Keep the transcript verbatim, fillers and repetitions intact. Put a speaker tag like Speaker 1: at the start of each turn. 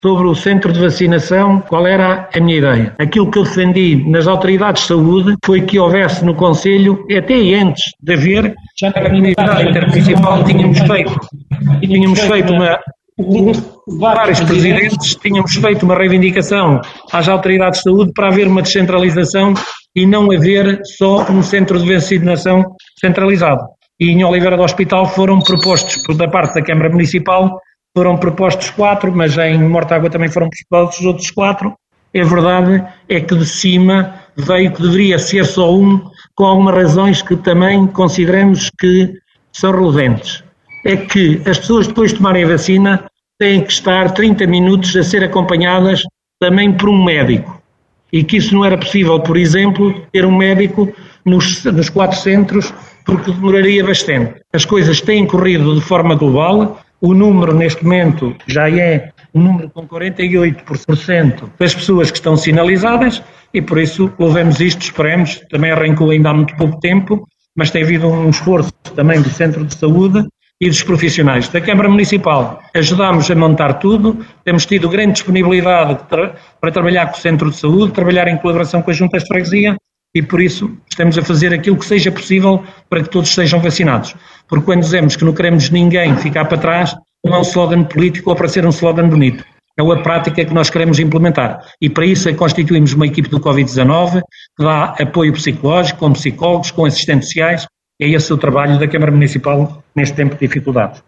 Speaker 1: Sobre o centro de vacinação, qual era a minha ideia? Aquilo que eu defendi nas autoridades de saúde foi que houvesse no Conselho, até antes de haver, já na comunidade intermunicipal tínhamos feito, tínhamos feito uma, vários presidentes, tínhamos feito uma reivindicação às autoridades de saúde para haver uma descentralização e não haver só um centro de vacinação centralizado. E em Oliveira do Hospital foram propostos, da parte da Câmara Municipal, foram propostos quatro, mas em Mortágua também foram propostos os outros quatro. A verdade é que de cima veio que deveria ser só um, com algumas razões que também consideramos que são relevantes. É que as pessoas depois de tomarem a vacina têm que estar trinta minutos a ser acompanhadas também por um médico. E que isso não era possível, por exemplo, ter um médico nos, nos quatro centros, porque demoraria bastante. As coisas têm corrido de forma global. O número, neste momento, já é um número com quarenta e oito por cento das pessoas que estão sinalizadas e, por isso, louvemos isto, esperemos. Também arrancou ainda há muito pouco tempo, mas tem havido um esforço também do Centro de Saúde e dos profissionais. Da Câmara Municipal ajudámos a montar tudo, temos tido grande disponibilidade para trabalhar com o Centro de Saúde, trabalhar em colaboração com as juntas de freguesia, e por isso estamos a fazer aquilo que seja possível para que todos sejam vacinados. Porque quando dizemos que não queremos ninguém ficar para trás, não é um slogan político ou para ser um slogan bonito. É uma prática que nós queremos implementar. E para isso é que constituímos uma equipe do covid dezanove que dá apoio psicológico, com psicólogos, com assistentes sociais. É esse o trabalho da Câmara Municipal neste tempo de dificuldades.